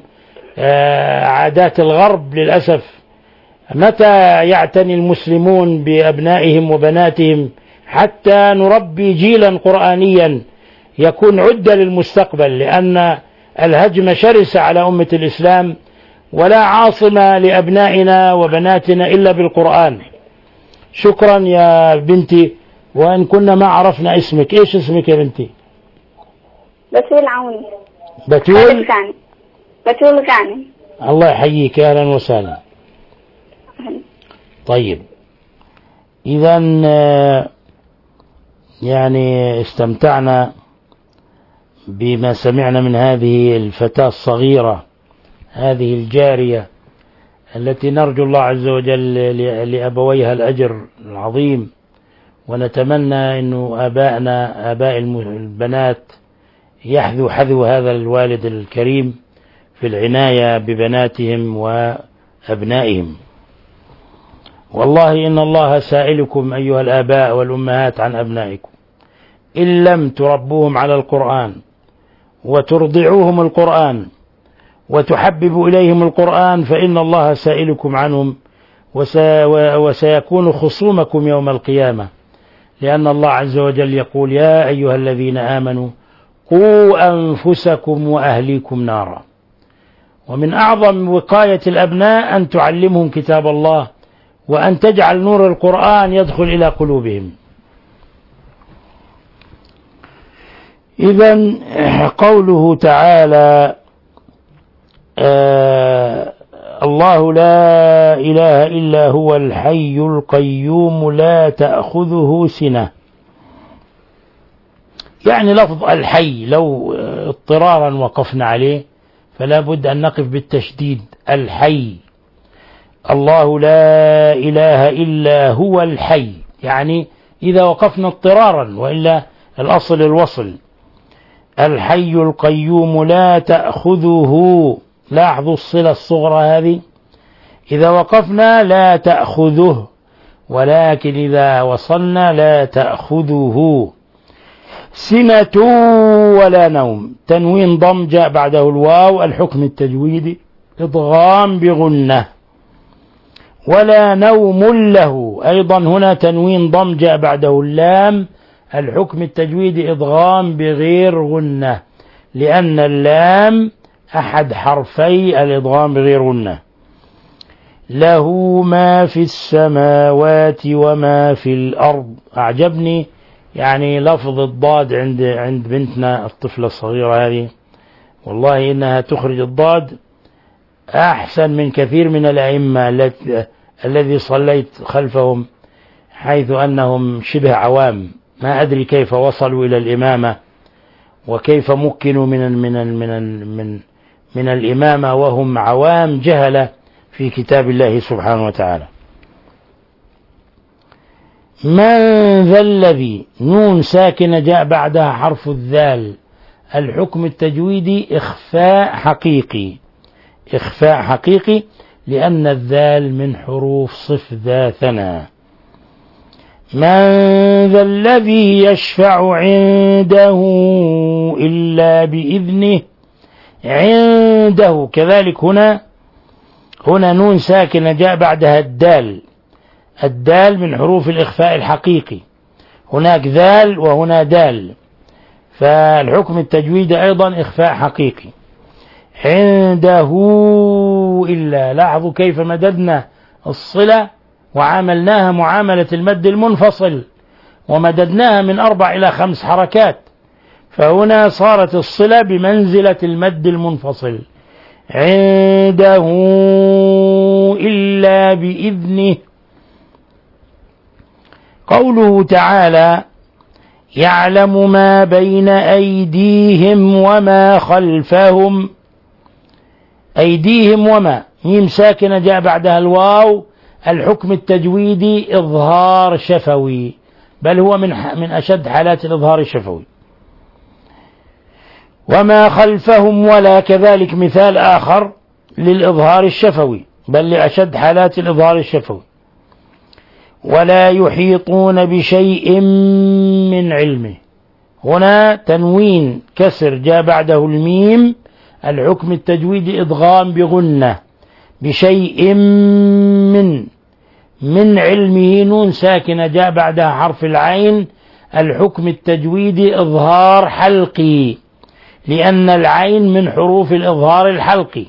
عادات الغرب. للأسف متى يعتني المسلمون بأبنائهم وبناتهم حتى نربي جيلا قرآنيا يكون عدة للمستقبل؟ لأن الهجمة شرسة على أمة الإسلام، ولا عاصم لأبنائنا وبناتنا إلا بالقرآن. شكرا يا بنتي، وإن كنا ما عرفنا اسمك، إيش اسمك يا بنتي؟ بتول عوني. بتول كان بتول كان. الله يحييك، أهلا وسهلا. طيب، إذا يعني استمتعنا بما سمعنا من هذه الفتاة الصغيرة، هذه الجارية التي نرجو الله عز وجل لأبويها الأجر العظيم، ونتمنى أنه آبائنا آباء البنات يحذو حذو هذا الوالد الكريم في العناية ببناتهم وأبنائهم. والله إن الله سائلكم أيها الآباء والأمهات عن أبنائكم، إن لم تربوهم على القرآن وترضعوهم القرآن وتحببوا إليهم القرآن فإن الله سائلكم عنهم وسيكون خصومكم يوم القيامة، لأن الله عز وجل يقول: يا أيها الذين آمنوا قوا أنفسكم وأهليكم نارا. ومن أعظم وقاية الأبناء أن تعلمهم كتاب الله، وأن تجعل نور القرآن يدخل إلى قلوبهم. إذن قوله تعالى آه الله لا إله إلا هو الحي القيوم لا تأخذه سنة. يعني لفظ الحي لو اضطرارا وقفنا عليه فلا بد أن نقف بالتشديد، الحي. الله لا إله إلا هو الحي، يعني إذا وقفنا اضطرارا، وإلا الأصل الوصل. الحي القيوم لا تأخذه، لاحظوا الصلة الصغرى هذه، إذا وقفنا لا تأخذه، ولكن إذا وصلنا لا تأخذه سنة ولا نوم. تنوين ضم جاء بعده الواو، الحكم التجويدي إضغام بغنة. ولا نوم له، أيضا هنا تنوين ضم جاء بعده اللام، الحكم التجويدي إضغام بغير غنة، لأن اللام أحد حرفي الإضغام بغير غنة. له ما في السماوات وما في الأرض. أعجبني يعني لفظ الضاد عند عند بنتنا الطفلة الصغيرة هذه، والله إنها تخرج الضاد أحسن من كثير من الأئمة الذي صليت خلفهم، حيث أنهم شبه عوام، ما أدري كيف وصلوا إلى الإمامة وكيف مكنوا من من من من من الإمامة وهم عوام جهلة في كتاب الله سبحانه وتعالى. من ذا الذي، نون ساكنة جاء بعدها حرف الذال، الحكم التجويدي إخفاء حقيقي، إخفاء حقيقي، لأن الذال من حروف صف ذا ثنى. من ذا الذي يشفع عنده إلا بإذنه، عنده كذلك هنا هنا نون ساكنة جاء بعدها الدال، الدال من حروف الإخفاء الحقيقي، هناك ذال وهنا دال، فالحكم التجويد أيضا إخفاء حقيقي. عنده إلا، لاحظوا كيف مددنا الصلة وعاملناها معاملة المد المنفصل، ومددناها من أربع إلى خمس حركات، فهنا صارت الصلة بمنزلة المد المنفصل. عنده إلا بإذنه. قوله تعالى يعلم ما بين أيديهم وما خلفهم، أيديهم وما، ميم ساكنة جاء بعدها الواو، الحكم التجويدي إظهار شفوي، بل هو من من أشد حالات الإظهار الشفوي. وما خلفهم ولا كذلك مثال آخر للإظهار الشفوي، بل لأشد حالات الإظهار الشفوي. ولا يحيطون بشيء من علمه، هنا تنوين كسر جاء بعده الميم، الحكم التجويدي إضغام بغنة، بشيء من من علمه، نون ساكنة جاء بعدها حرف العين، الحكم التجويدي إظهار حلقي، لأن العين من حروف الإظهار الحلقي.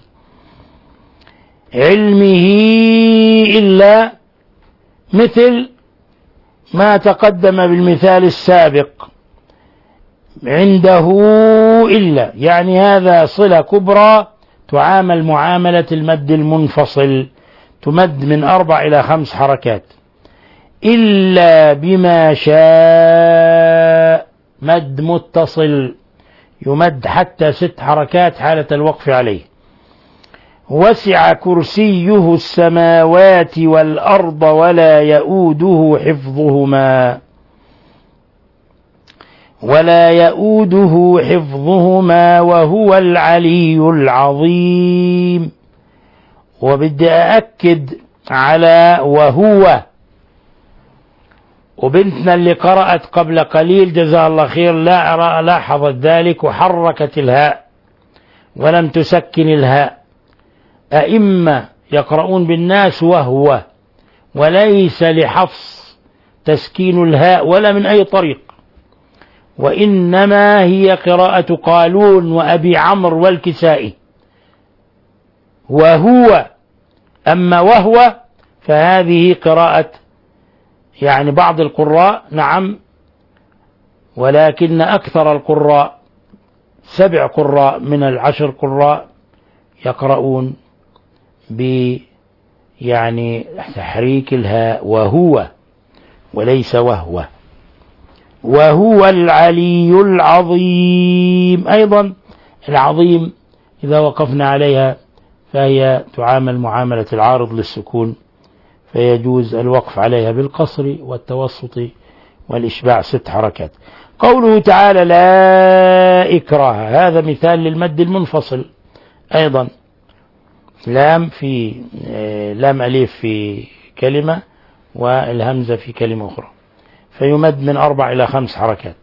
علمه إلا مثل ما تقدم بالمثال السابق، عنده إلا، يعني هذا صلة كبرى تعامل معاملة المد المنفصل، تمد من أربع إلى خمس حركات. إلا بما شاء، مد متصل يمد حتى ست حركات حالة الوقف عليه. وسع كرسيه السماوات والأرض ولا يؤوده حفظهما، ولا يؤوده حفظهما وهو العلي العظيم. وبدي أأكد على وهو، وبنتنا اللي قرأت قبل قليل جزاها الله خير لا أرى لاحظت ذلك وحركت الهاء ولم تسكن الهاء. أئمة يقرؤون بالناس وهو، وليس لحفص تسكين الهاء ولا من أي طريق، وإنما هي قراءة قالون وأبي عمرو والكسائي، وهو. أما وهو فهذه قراءة يعني بعض القراء، نعم، ولكن أكثر القراء سبع قراء من العشر قراء يقرؤون ب يعني تحريك الهاء، وهو وليس وهو. وهو العلي العظيم. أيضا العظيم إذا وقفنا عليها فهي تعامل معاملة العارض للسكون، فيجوز الوقف عليها بالقصر والتوسط والإشباع ست حركات. قوله تعالى لا إكراه، هذا مثال للمد المنفصل. أيضا لام في لام أليف في كلمة والهمزة في كلمة أخرى، فيمد من أربع إلى خمس حركات.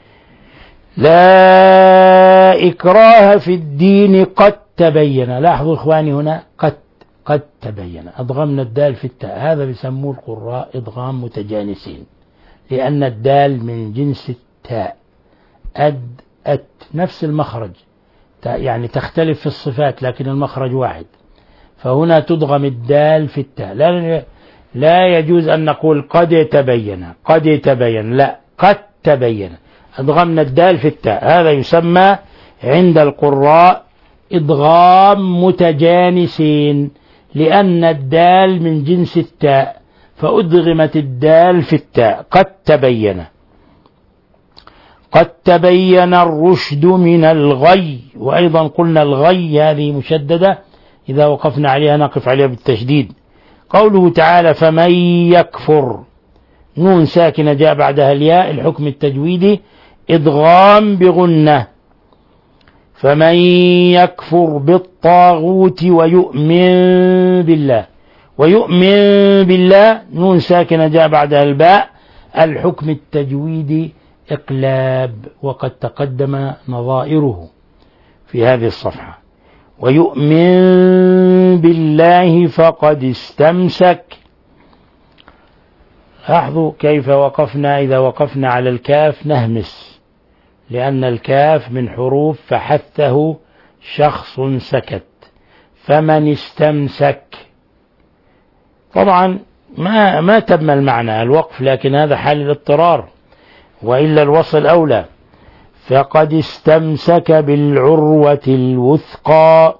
لا إكراه في الدين قد تبين. لاحظوا إخواني هنا قد قد تبين، أضغمنا الدال في التاء، هذا بيسموه القراء إضغام متجانسين، لأن الدال من جنس التاء. أد أت نفس المخرج، يعني تختلف في الصفات لكن المخرج واحد، فهنا تضغم الدال في التاء. لا, لا يجوز أن نقول قد تبين قد تبين، لا قد تبين، أضغمنا الدال في التاء. هذا يسمى عند القراء إضغام متجانسين، لأن الدال من جنس التاء فأدغمت الدال في التاء. قد تبين. قد تبين الرشد من الغي. وأيضا قلنا الغي هذه مشددة، إذا وقفنا عليها نقف عليها بالتشديد. قوله تعالى فمن يكفر، نون ساكنة جاء بعدها الياء، الحكم التجويدي إضغام بغنة. فمن يكفر بالطاغوت ويؤمن بالله، ويؤمن بالله نون ساكنة جاء بعدها الباء، الحكم التجويدي إقلاب، وقد تقدم نظائره في هذه الصفحة. ويؤمن بالله فقد استمسك. لاحظوا كيف وقفنا، إذا وقفنا على الكاف نهمس، لأن الكاف من حروف فحثه شخص سكت. فمن استمسك، طبعا ما ما تم المعنى الوقف، لكن هذا حال الاضطرار، وإلا الوصل أولى. فقد استمسك بالعروة الوثقى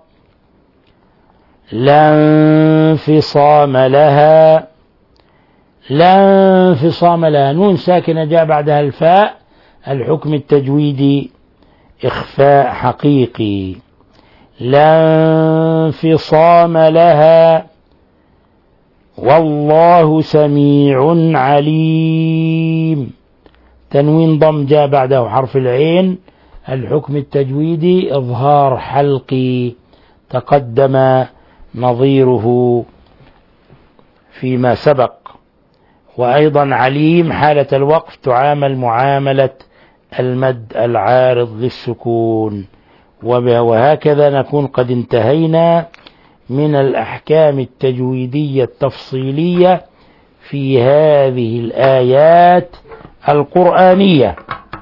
لا انفصام لها. لا انفصام لها نون ساكنة جاء بعدها الفاء، الحكم التجويدي إخفاء حقيقي. لا انفصام لها والله سميع عليم. تنوين ضم جاء بعده حرف العين، الحكم التجويدي إظهار حلقي، تقدم نظيره فيما سبق. وأيضا عليم حالة الوقف تعامل معاملة المد العارض للسكون. وهكذا نكون قد انتهينا من الأحكام التجويدية التفصيلية في هذه الآيات القرآنية.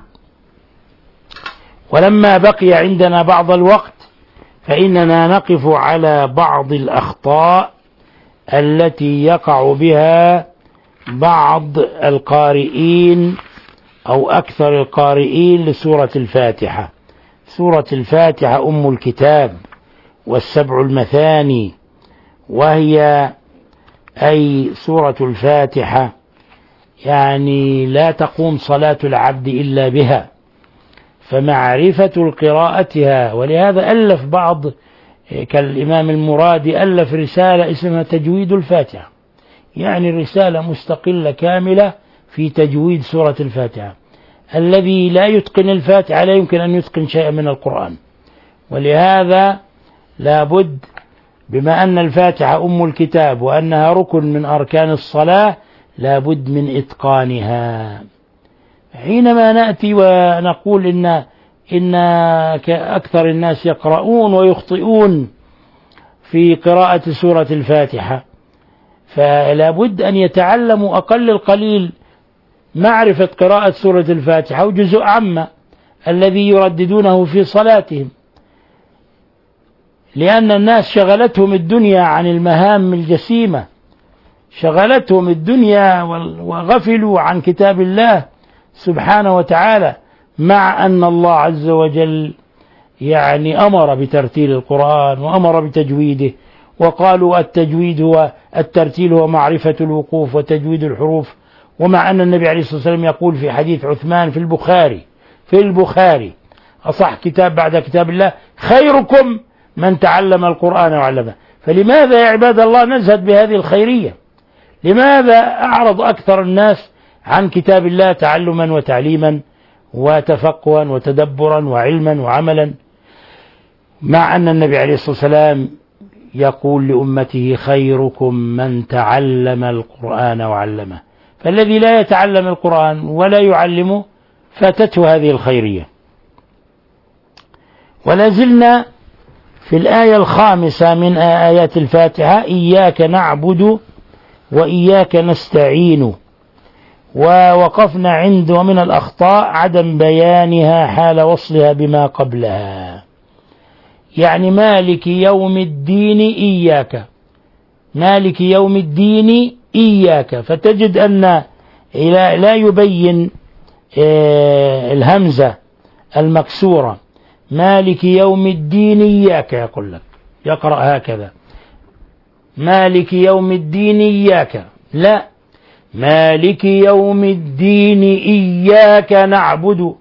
ولما بقي عندنا بعض الوقت فإننا نقف على بعض الأخطاء التي يقع بها بعض القارئين أو أكثر القارئين لسورة الفاتحة. سورة الفاتحة أم الكتاب والسبع المثاني، وهي أي سورة الفاتحة يعني لا تقوم صلاة العبد إلا بها، فمعرفة قراءتها. ولهذا ألف بعض كالإمام المرادي ألف رسالة اسمها تجويد الفاتحة، يعني رسالة مستقلة كاملة في تجويد سورة الفاتحة. الذي لا يتقن الفاتحة لا يمكن أن يتقن شيئا من القرآن. ولهذا لابد، بما أن الفاتحة أم الكتاب وأنها ركن من أركان الصلاة، لابد من إتقانها. حينما نأتي ونقول إن إن أكثر الناس يقرؤون ويخطئون في قراءة سورة الفاتحة، فلا بد أن يتعلموا أقل القليل معرفة قراءة سورة الفاتحة وجزء عامة الذي يرددونه في صلاتهم، لأن الناس شغلتهم الدنيا عن المهام الجسيمة، شغلتهم الدنيا وغفلوا عن كتاب الله سبحانه وتعالى، مع أن الله عز وجل يعني أمر بترتيل القرآن وأمر بتجويده وقالوا التجويد هو الترتيل هو معرفة الوقوف وتجويد الحروف، ومع أن النبي عليه الصلاة والسلام يقول في حديث عثمان في البخاري في البخاري أصح كتاب بعد كتاب الله خيركم من تعلم القرآن وعلمه. فلماذا يا عباد الله نزهد بهذه الخيرية؟ لماذا أعرض أكثر الناس عن كتاب الله تعلما وتعليما وتفقها وتدبرا وعلما وعملا، مع أن النبي عليه الصلاة والسلام يقول لأمته خيركم من تعلم القرآن وعلمه. فالذي لا يتعلم القرآن ولا يعلمه فاتته هذه الخيرية. ولا زلنا في الآية الخامسة من آيات الفاتحة: إياك نعبد وإياك نستعين. ووقفنا عند ومن الأخطاء عدم بيانها حال وصلها بما قبلها، يعني مالك يوم الدين إياك، مالك يوم الدين إياك، فتجد أن لا يبين الهمزة المكسورة مالك يوم الدين إياك، يقول لك يقرأ هكذا مالك يوم الدين إياك، لا، مالك يوم الدين إياك نعبد.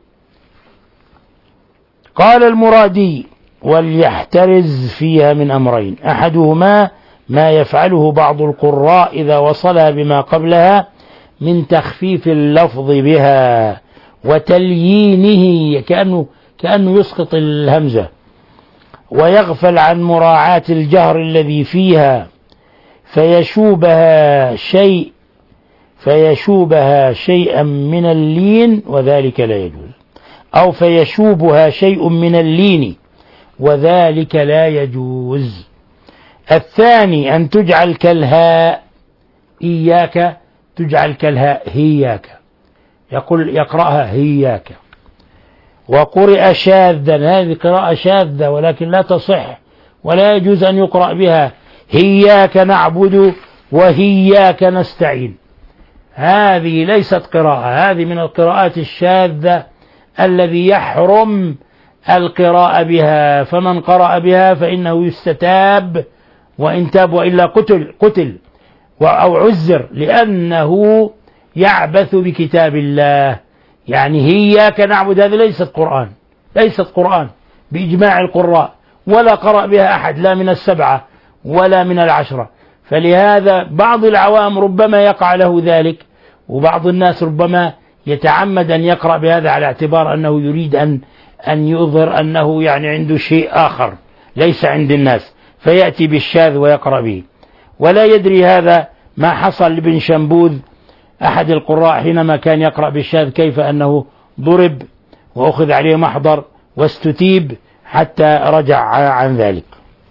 قال المرادي: وليحترز فيها من أمرين، أحدهما ما يفعله بعض القراء إذا وصلها بما قبلها من تخفيف اللفظ بها وتليينه، كأنه, كأنه يسقط الهمزة ويغفل عن مراعاة الجهر الذي فيها فيشوبها شيء فيشوبها شيئا من اللين وذلك لا يجوز، أو فيشوبها شيء من اللين وذلك لا يجوز. الثاني أن تجعل كالهاء إياك، تجعل كالهاء هياك، يقول يقرأها هياك. وقرئ شاذا، هذه قراءة شاذة ولكن لا تصح ولا يجوز أن يقرأ بها: هياك نعبد وهياك نستعين. هذه ليست قراءة، هذه من القراءات الشاذة الذي يحرم القراءة بها، فمن قرأ بها فإنه يستتاب، وإن تاب وإلا قتل قتل أو عزر، لأنه يعبث بكتاب الله. يعني هياك نعبد هذه ليست قرآن، ليست قرآن بإجماع القراء، ولا قرأ بها أحد لا من السبعة ولا من العشرة. فلهذا بعض العوام ربما يقع له ذلك، وبعض الناس ربما يتعمد أن يقرأ بهذا على اعتبار أنه يريد أن أن يظهر أنه يعني عنده شيء آخر ليس عند الناس، فيأتي بالشاذ ويقرأ به، ولا يدري هذا ما حصل لابن شنبوذ أحد القراء حينما كان يقرأ بالشاذ، كيف أنه ضرب وأخذ عليه محضر واستتيب حتى رجع عن ذلك.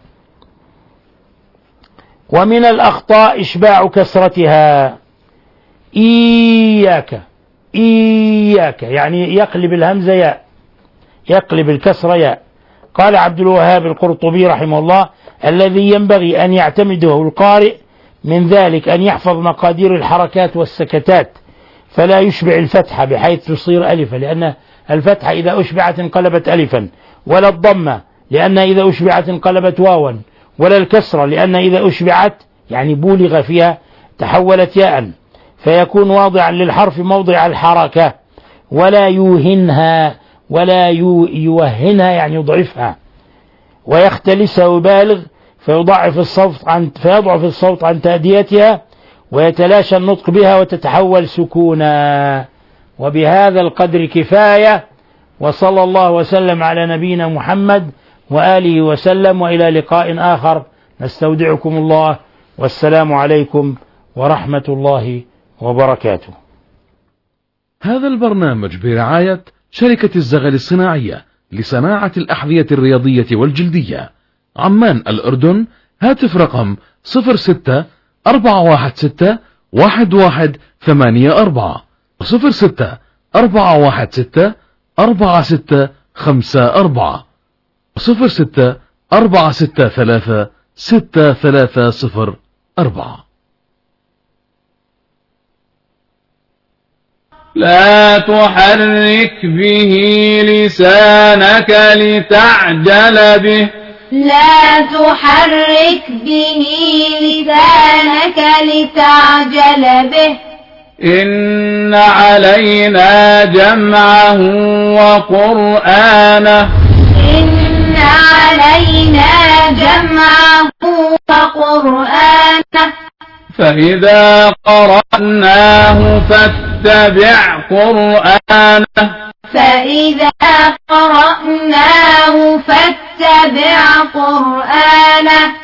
ومن الأخطاء إشباع كسرتها إياك إياك، يعني يقلب الهمزة ياء، يقلب الكسر ياء. قال عبد الوهاب القرطبي رحمه الله: الذي ينبغي أن يعتمده القارئ من ذلك أن يحفظ مقادير الحركات والسكتات، فلا يشبع الفتحة بحيث تصير ألفا، لأن الفتحة إذا أشبعت انقلبت ألفا، ولا الضمة لأن إذا أشبعت انقلبت واوا، ولا الكسرة لأن إذا أشبعت يعني بولغ فيها تحولت ياء، فيكون واضعا للحرف موضع الحركة، ولا يوهنها ولا يوهنها يعني يضعفها، ويختلسها ويبالغ فيضعف الصوت عن فيضعف الصوت عن تأديتها ويتلاشى النطق بها وتتحول سكونا. وبهذا القدر كفاية، وصلى الله وسلم على نبينا محمد وآله وسلم، وإلى لقاء آخر، نستودعكم الله، والسلام عليكم ورحمة الله وبركاته. هذا البرنامج برعاية شركة الزغل الصناعية لصناعة الأحذية الرياضية والجلدية، عمان الأردن. هاتف رقم صفر ستة أربعة واحد ستة واحد واحد ثمانية أربعة صفر ستة أربعة واحد ستة أربعة ستة خمسة أربعة صفر ستة أربعة ستة ثلاثة ستة ثلاثة صفر أربعة. لا تحرك به لسانك لتعجل به لا تحرك به لسانك لتعجل به إن علينا جمعه وقرآنه إن علينا جمعه وقرآنه فإذا قرأناه فاتبع قرآنه فإذا قرأناه فاتبع قرآنه